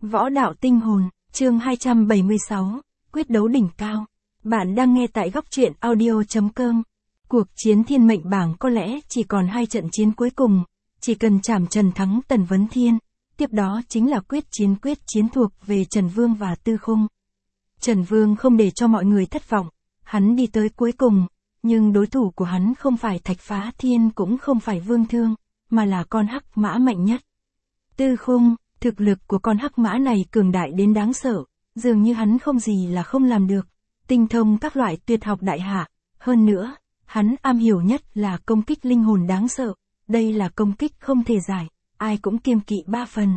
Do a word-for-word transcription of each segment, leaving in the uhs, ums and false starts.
Võ đạo tinh hồn, chương hai trăm bảy mươi sáu, quyết đấu đỉnh cao. Bạn đang nghe tại góc truyện audio chấm com. Cuộc chiến thiên mệnh bảng có lẽ chỉ còn hai trận chiến cuối cùng, chỉ cần Trảm Trần thắng Tần Vấn Thiên, tiếp đó chính là quyết chiến quyết chiến thuộc về Trần Vương và Tư Khung. Trần Vương không để cho mọi người thất vọng, hắn đi tới cuối cùng, nhưng đối thủ của hắn không phải Thạch Phá Thiên cũng không phải Vương Thương, mà là con hắc mã mạnh nhất. Tư Khung, thực lực của con hắc mã này cường đại đến đáng sợ, dường như hắn không gì là không làm được, tinh thông các loại tuyệt học đại hạ, hơn nữa, hắn am hiểu nhất là công kích linh hồn đáng sợ, đây là công kích không thể giải, ai cũng kiêng kỵ ba phần.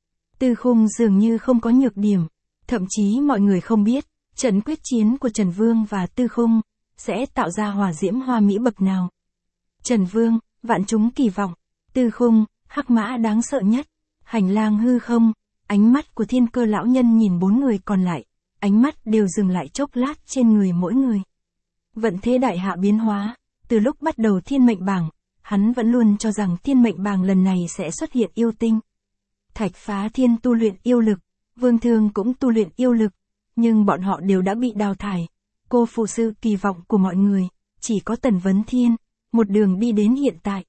Tư Khung dường như không có nhược điểm, thậm chí mọi người không biết, trận quyết chiến của Trần Vương và Tư Khung sẽ tạo ra hỏa diễm hoa mỹ bậc nào. Trần Vương, vạn chúng kỳ vọng, Tư Khung, hắc mã đáng sợ nhất. Hành lang hư không, ánh mắt của Thiên Cơ lão nhân nhìn bốn người còn lại, ánh mắt đều dừng lại chốc lát trên người mỗi người. Vận thế đại hạ biến hóa, từ lúc bắt đầu thiên mệnh bảng, hắn vẫn luôn cho rằng thiên mệnh bảng lần này sẽ xuất hiện yêu tinh. Thạch Phá Thiên tu luyện yêu lực, Vương Thương cũng tu luyện yêu lực, nhưng bọn họ đều đã bị đào thải. Cô phụ sự kỳ vọng của mọi người, chỉ có Tần Vấn Thiên, một đường đi đến hiện tại.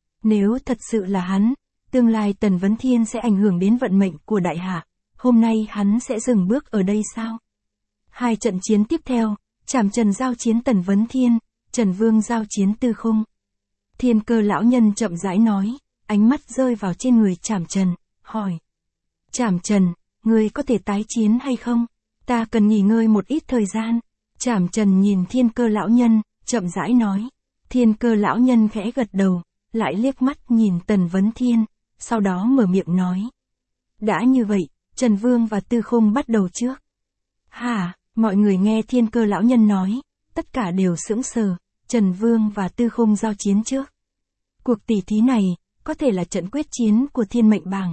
Nếu thật sự là hắn, tương lai Tần Vấn Thiên sẽ ảnh hưởng đến vận mệnh của đại hạ, hôm nay hắn sẽ dừng bước ở đây sao? Hai trận chiến tiếp theo, Trảm Trần giao chiến Tần Vấn Thiên, Trần Vương giao chiến Tư Khung. Thiên Cơ lão nhân chậm rãi nói, ánh mắt rơi vào trên người Trảm Trần, hỏi. Trảm Trần, ngươi có thể tái chiến hay không? Ta cần nghỉ ngơi một ít thời gian. Trảm Trần nhìn Thiên Cơ lão nhân, chậm rãi nói. Thiên Cơ lão nhân khẽ gật đầu, lại liếc mắt nhìn Tần Vấn Thiên, sau đó mở miệng nói. Đã như vậy, Trần Vương và Tư Khung bắt đầu trước. Hả, mọi người nghe Thiên Cơ lão nhân nói, tất cả đều sững sờ, Trần Vương và Tư Khung giao chiến trước. Cuộc tỷ thí này, có thể là trận quyết chiến của thiên mệnh bảng.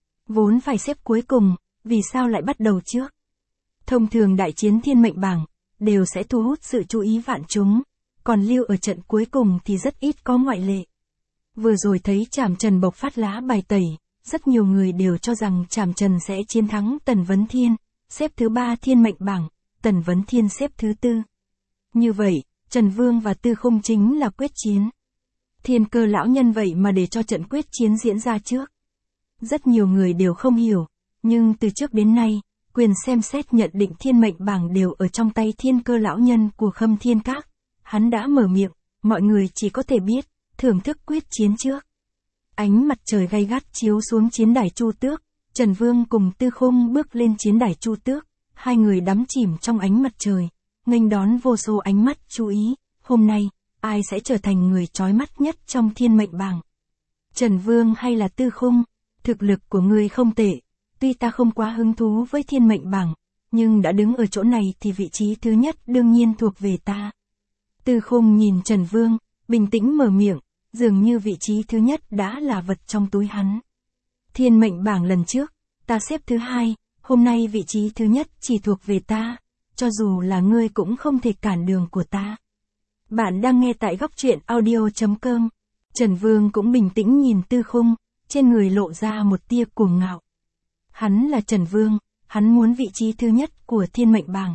Vốn phải xếp cuối cùng, vì sao lại bắt đầu trước? Thông thường đại chiến thiên mệnh bảng, đều sẽ thu hút sự chú ý vạn chúng, còn lưu ở trận cuối cùng thì rất ít có ngoại lệ. Vừa rồi thấy Trảm Trần bộc phát lá bài tẩy, rất nhiều người đều cho rằng Trảm Trần sẽ chiến thắng Tần Vấn Thiên, xếp thứ ba thiên mệnh bảng, Tần Vấn Thiên xếp thứ tư. Như vậy, Trần Vương và Tư Khung chính là quyết chiến. Thiên Cơ lão nhân vậy mà để cho trận quyết chiến diễn ra trước. Rất nhiều người đều không hiểu, nhưng từ trước đến nay, quyền xem xét nhận định thiên mệnh bảng đều ở trong tay Thiên Cơ lão nhân của Khâm Thiên Các. Hắn đã mở miệng, mọi người chỉ có thể biết, thưởng thức quyết chiến trước. Ánh mặt trời gay gắt chiếu xuống chiến đài Chu Tước, Trần Vương cùng Tư Khung bước lên chiến đài Chu Tước, hai người đắm chìm trong ánh mặt trời, nghênh đón vô số ánh mắt chú ý, hôm nay, ai sẽ trở thành người chói mắt nhất trong thiên mệnh bảng? Trần Vương hay là Tư Khung? Thực lực của ngươi không tệ, tuy ta không quá hứng thú với thiên mệnh bảng, nhưng đã đứng ở chỗ này thì vị trí thứ nhất đương nhiên thuộc về ta. Tư Khung nhìn Trần Vương, bình tĩnh mở miệng, dường như vị trí thứ nhất đã là vật trong túi hắn. Thiên mệnh bảng lần trước, ta xếp thứ hai, hôm nay vị trí thứ nhất chỉ thuộc về ta, cho dù là ngươi cũng không thể cản đường của ta. Bạn đang nghe tại góc truyện audio chấm com. Trần Vương cũng bình tĩnh nhìn Tư Khung, trên người lộ ra một tia cuồng ngạo. Hắn là Trần Vương, hắn muốn vị trí thứ nhất của thiên mệnh bảng.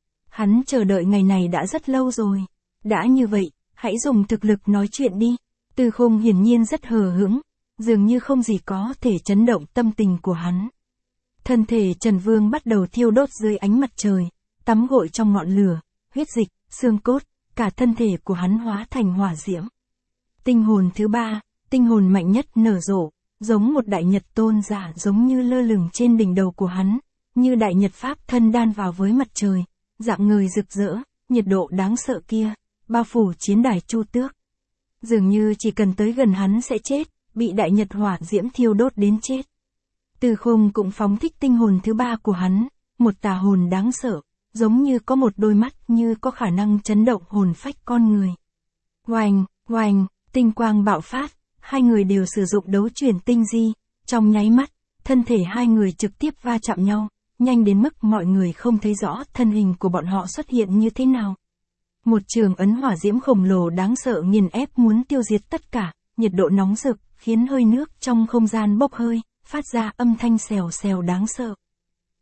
Hắn chờ đợi ngày này đã rất lâu rồi. Đã như vậy, hãy dùng thực lực nói chuyện đi. Tư Khung hiển nhiên rất hờ hững, dường như không gì có thể chấn động tâm tình của hắn. Thân thể Trần Vương bắt đầu thiêu đốt dưới ánh mặt trời, tắm gội trong ngọn lửa, huyết dịch, xương cốt, cả thân thể của hắn hóa thành hỏa diễm. Tinh hồn thứ ba, tinh hồn mạnh nhất nở rộ, giống một đại nhật tôn giả giống như lơ lửng trên đỉnh đầu của hắn, như đại nhật pháp thân đan vào với mặt trời, dạng người rực rỡ, nhiệt độ đáng sợ kia, bao phủ chiến đài Chu Tước. Dường như chỉ cần tới gần hắn sẽ chết, bị đại nhật hỏa diễm thiêu đốt đến chết. Tư Khung cũng phóng thích tinh hồn thứ ba của hắn, một tà hồn đáng sợ, giống như có một đôi mắt như có khả năng chấn động hồn phách con người. Oanh, oanh, tinh quang bạo phát, hai người đều sử dụng đấu chuyển tinh di, trong nháy mắt, thân thể hai người trực tiếp va chạm nhau, nhanh đến mức mọi người không thấy rõ thân hình của bọn họ xuất hiện như thế nào. Một trường ấn hỏa diễm khổng lồ đáng sợ nghiền ép muốn tiêu diệt tất cả, nhiệt độ nóng rực, khiến hơi nước trong không gian bốc hơi, phát ra âm thanh xèo xèo đáng sợ.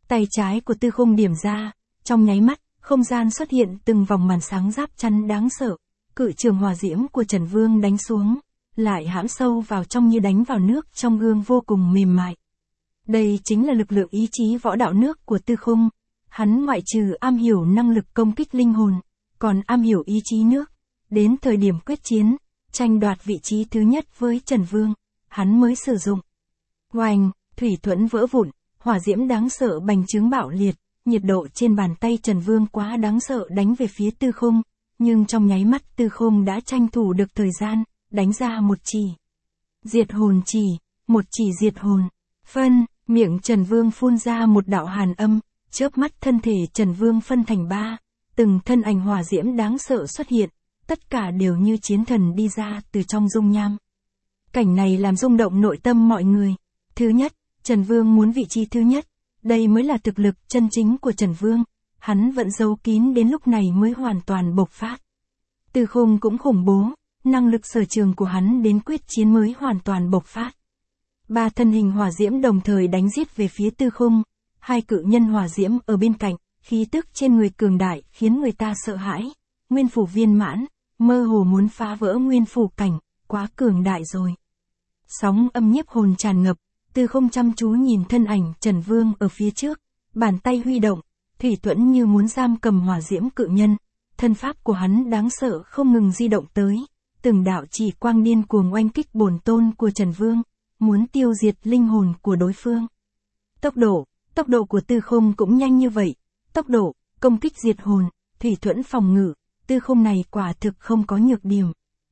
Tay trái của Tư Khung điểm ra, trong nháy mắt, không gian xuất hiện từng vòng màn sáng giáp chắn đáng sợ. Cự trường hỏa diễm của Trần Vương đánh xuống, lại hãm sâu vào trong như đánh vào nước trong gương vô cùng mềm mại. Đây chính là lực lượng ý chí võ đạo nước của Tư Khung. Hắn ngoại trừ am hiểu năng lực công kích linh hồn, còn am hiểu ý chí nước. Đến thời điểm quyết chiến, tranh đoạt vị trí thứ nhất với Trần Vương, hắn mới sử dụng. Oanh, thủy thuẫn vỡ vụn, hỏa diễm đáng sợ bành trướng bạo liệt, nhiệt độ trên bàn tay Trần Vương quá đáng sợ đánh về phía Tư Khung, nhưng trong nháy mắt Tư Khung đã tranh thủ được thời gian, đánh ra một chỉ. Diệt hồn chỉ, một chỉ diệt hồn. Phân, miệng Trần Vương phun ra một đạo hàn âm, chớp mắt thân thể Trần Vương phân thành ba, từng thân ảnh hỏa diễm đáng sợ xuất hiện, tất cả đều như chiến thần đi ra từ trong dung nham. Cảnh này làm rung động nội tâm mọi người. Thứ nhất, Trần Vương muốn vị trí thứ nhất, đây mới là thực lực chân chính của Trần Vương, hắn vẫn giấu kín đến lúc này mới hoàn toàn bộc phát. Tư Khung cũng khủng bố, năng lực sở trường của hắn đến quyết chiến mới hoàn toàn bộc phát. Ba thân hình hỏa diễm đồng thời đánh giết về phía Tư Khung, hai cự nhân hỏa diễm ở bên cạnh, khí tức trên người cường đại khiến người ta sợ hãi. Nguyên phủ viên mãn, mơ hồ muốn phá vỡ nguyên phủ cảnh, quá cường đại rồi. Sóng âm nhiếp hồn tràn ngập, Tư Khung chăm chú nhìn thân ảnh Trần Vương ở phía trước, bàn tay huy động, thủy thuẫn như muốn giam cầm hỏa diễm cự nhân, thân pháp của hắn đáng sợ không ngừng di động tới, từng đạo chỉ quang điên cuồng oanh kích bổn tôn của Trần Vương, muốn tiêu diệt linh hồn của đối phương. Tốc độ, tốc độ của Tư Khung cũng nhanh như vậy, tốc độ, công kích diệt hồn, thủy thuẫn phòng ngự, Tư Khung này quả thực không có nhược điểm.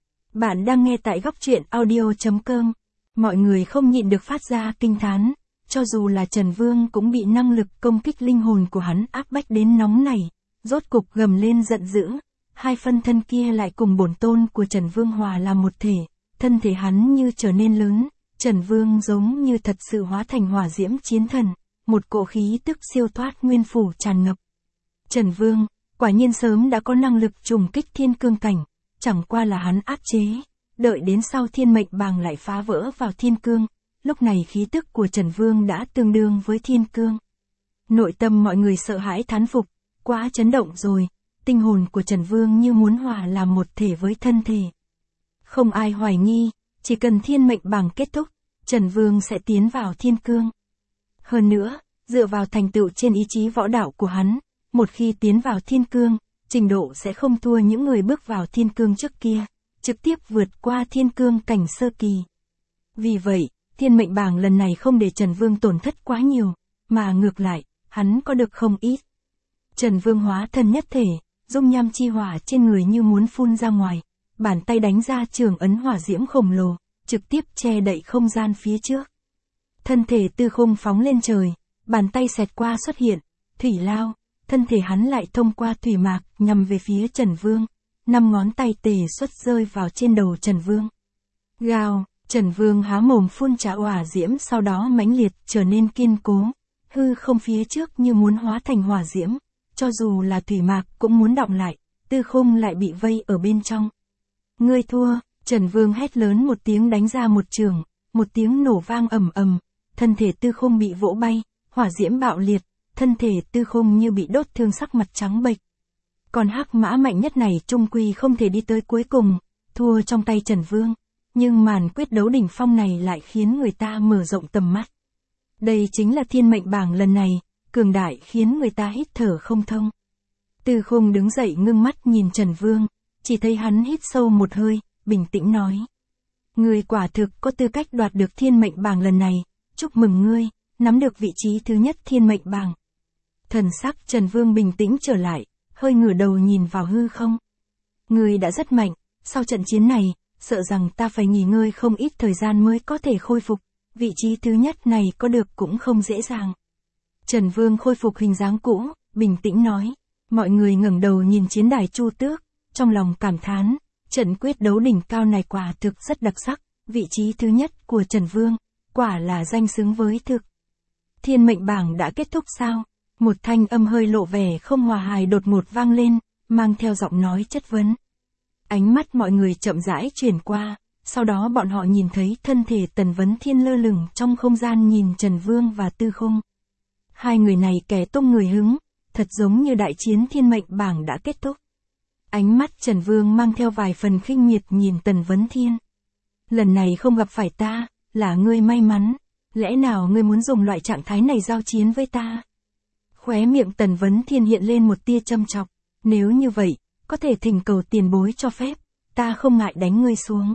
Bạn đang nghe tại góc truyện audio chấm com. Mọi người không nhịn được phát ra kinh thán, cho dù là Trần Vương cũng bị năng lực công kích linh hồn của hắn áp bách đến nóng này, rốt cục gầm lên giận dữ, hai phân thân kia lại cùng bổn tôn của Trần Vương hòa làm một thể, thân thể hắn như trở nên lớn, Trần Vương giống như thật sự hóa thành hỏa diễm chiến thần, một cỗ khí tức siêu thoát nguyên phủ tràn ngập. Trần Vương, quả nhiên sớm đã có năng lực trùng kích thiên cương cảnh, chẳng qua là hắn áp chế. Đợi đến sau thiên mệnh bàng lại phá vỡ vào thiên cương, lúc này khí tức của Trần Vương đã tương đương với thiên cương. Nội tâm mọi người sợ hãi thán phục, quá chấn động rồi, tinh hồn của Trần Vương như muốn hòa làm một thể với thân thể. Không ai hoài nghi, chỉ cần thiên mệnh bàng kết thúc, Trần Vương sẽ tiến vào thiên cương. Hơn nữa, dựa vào thành tựu trên ý chí võ đạo của hắn, một khi tiến vào thiên cương, trình độ sẽ không thua những người bước vào thiên cương trước kia, trực tiếp vượt qua thiên cương cảnh sơ kỳ. Vì vậy, thiên mệnh bảng lần này không để Trần Vương tổn thất quá nhiều, mà ngược lại, hắn có được không ít. Trần Vương hóa thân nhất thể, dung nham chi hỏa trên người như muốn phun ra ngoài, bàn tay đánh ra trường ấn hỏa diễm khổng lồ, trực tiếp che đậy không gian phía trước. Thân thể Tư Khung phóng lên trời, bàn tay xẹt qua xuất hiện, thủy lao, thân thể hắn lại thông qua thủy mạc nhằm về phía Trần Vương. Năm ngón tay tề xuất rơi vào trên đầu Trần Vương. Gào, Trần Vương há mồm phun trào hỏa diễm sau đó mãnh liệt trở nên kiên cố. Hư không phía trước như muốn hóa thành hỏa diễm, cho dù là thủy mạc cũng muốn đọng lại, Tư Khung lại bị vây ở bên trong. Ngươi thua, Trần Vương hét lớn một tiếng đánh ra một trường, một tiếng nổ vang ầm ầm, thân thể Tư Khung bị vỗ bay, hỏa diễm bạo liệt, thân thể Tư Khung như bị đốt thương sắc mặt trắng bệch. Còn hắc mã mạnh nhất này trung quy không thể đi tới cuối cùng, thua trong tay Trần Vương, nhưng màn quyết đấu đỉnh phong này lại khiến người ta mở rộng tầm mắt. Đây chính là thiên mệnh bảng lần này, cường đại khiến người ta hít thở không thông. Tư Khung đứng dậy ngưng mắt nhìn Trần Vương, chỉ thấy hắn hít sâu một hơi, bình tĩnh nói. Ngươi quả thực có tư cách đoạt được thiên mệnh bảng lần này, chúc mừng ngươi, nắm được vị trí thứ nhất thiên mệnh bảng. Thần sắc Trần Vương bình tĩnh trở lại, hơi ngửa đầu nhìn vào hư không. Ngươi đã rất mạnh, sau trận chiến này, sợ rằng ta phải nghỉ ngơi không ít thời gian mới có thể khôi phục, vị trí thứ nhất này có được cũng không dễ dàng. Trần Vương khôi phục hình dáng cũ, bình tĩnh nói. Mọi người ngẩng đầu nhìn chiến đài Chu Tước, trong lòng cảm thán, trận quyết đấu đỉnh cao này quả thực rất đặc sắc, vị trí thứ nhất của Trần Vương, quả là danh xứng với thực. Thiên mệnh bảng đã kết thúc sao? Một thanh âm hơi lộ vẻ không hòa hài đột ngột vang lên, mang theo giọng nói chất vấn. Ánh mắt mọi người chậm rãi chuyển qua, sau đó bọn họ nhìn thấy thân thể Tần Vấn Thiên lơ lửng trong không gian nhìn Trần Vương và Tư Khung. Hai người này kẻ tung người hứng, thật giống như đại chiến thiên mệnh bảng đã kết thúc. Ánh mắt Trần Vương mang theo vài phần khinh miệt nhìn Tần Vấn Thiên. Lần này không gặp phải ta, là ngươi may mắn, lẽ nào ngươi muốn dùng loại trạng thái này giao chiến với ta? Khóe miệng Tần Vấn Thiên hiện lên một tia châm chọc, nếu như vậy, có thể thỉnh cầu tiền bối cho phép, ta không ngại đánh ngươi xuống.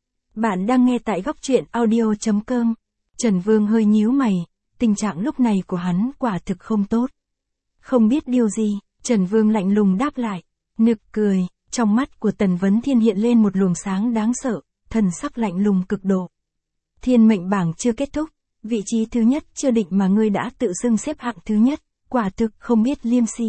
Bạn đang nghe tại góc truyện audio chấm com. Trần Vương hơi nhíu mày, tình trạng lúc này của hắn quả thực không tốt. Không biết điều gì, Trần Vương lạnh lùng đáp lại, nực cười, trong mắt của Tần Vấn Thiên hiện lên một luồng sáng đáng sợ, thần sắc lạnh lùng cực độ. Thiên mệnh bảng chưa kết thúc, vị trí thứ nhất chưa định mà ngươi đã tự xưng xếp hạng thứ nhất, quả thực không biết liêm sỉ.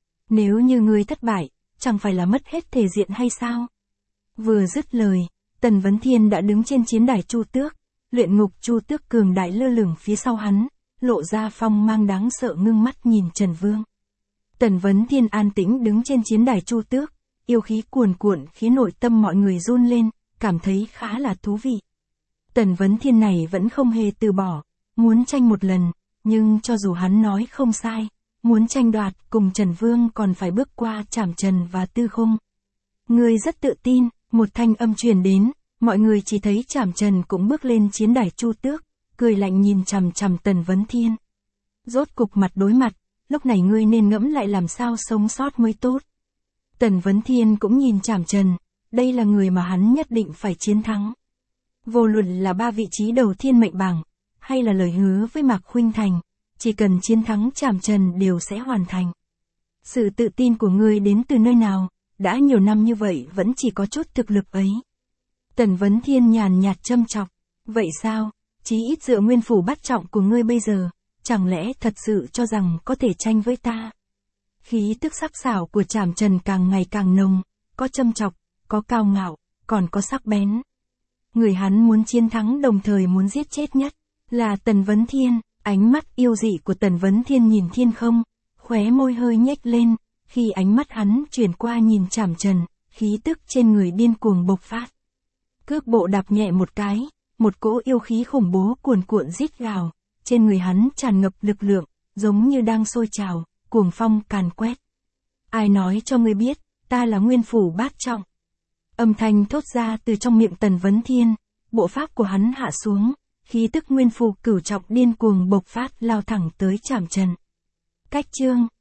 Nếu như ngươi thất bại, chẳng phải là mất hết thể diện hay sao? Vừa dứt lời, Tần Vấn Thiên đã đứng trên chiến đài Chu Tước, luyện ngục Chu Tước cường đại lơ lửng phía sau hắn, lộ ra phong mang đáng sợ ngưng mắt nhìn Trần Vương. Tần Vấn Thiên an tĩnh đứng trên chiến đài Chu Tước, yêu khí cuồn cuộn khiến nội tâm mọi người run lên, cảm thấy khá là thú vị. Tần Vấn Thiên này vẫn không hề từ bỏ, muốn tranh một lần, nhưng cho dù hắn nói không sai, muốn tranh đoạt cùng Trần Vương còn phải bước qua Trảm Trần và Tư Khung. Ngươi rất tự tin, một thanh âm truyền đến, mọi người chỉ thấy Trảm Trần cũng bước lên chiến đài Chu Tước, cười lạnh nhìn chằm chằm Tần Vấn Thiên. Rốt cục mặt đối mặt, lúc này ngươi nên ngẫm lại làm sao sống sót mới tốt. Tần Vấn Thiên cũng nhìn Trảm Trần, đây là người mà hắn nhất định phải chiến thắng. Vô luận là ba vị trí đầu thiên mệnh bảng, hay là lời hứa với Mạc Khuynh Thành, chỉ cần chiến thắng Trảm Trần đều sẽ hoàn thành. Sự tự tin của ngươi đến từ nơi nào, đã nhiều năm như vậy vẫn chỉ có chút thực lực ấy. Tần Vấn Thiên nhàn nhạt châm chọc, vậy sao, chí ít dựa nguyên phủ bát trọng của ngươi bây giờ, chẳng lẽ thật sự cho rằng có thể tranh với ta? Khí tức sắc sảo của Trảm Trần càng ngày càng nồng, có châm chọc, có cao ngạo, còn có sắc bén. Người hắn muốn chiến thắng đồng thời muốn giết chết nhất, là Tần Vấn Thiên. Ánh mắt yêu dị của Tần Vấn Thiên nhìn thiên không, khóe môi hơi nhếch lên, khi ánh mắt hắn chuyển qua nhìn Trảm Trần, khí tức trên người điên cuồng bộc phát. Cước bộ đạp nhẹ một cái, một cỗ yêu khí khủng bố cuồn cuộn rít gào, trên người hắn tràn ngập lực lượng, giống như đang sôi trào, cuồng phong càn quét. Ai nói cho ngươi biết, ta là nguyên phủ bát trọng? Âm thanh thốt ra từ trong miệng Tần Vấn Thiên, bộ pháp của hắn hạ xuống, khí tức nguyên phủ cửu trọng điên cuồng bộc phát lao thẳng tới Trảm Trần. Cách chương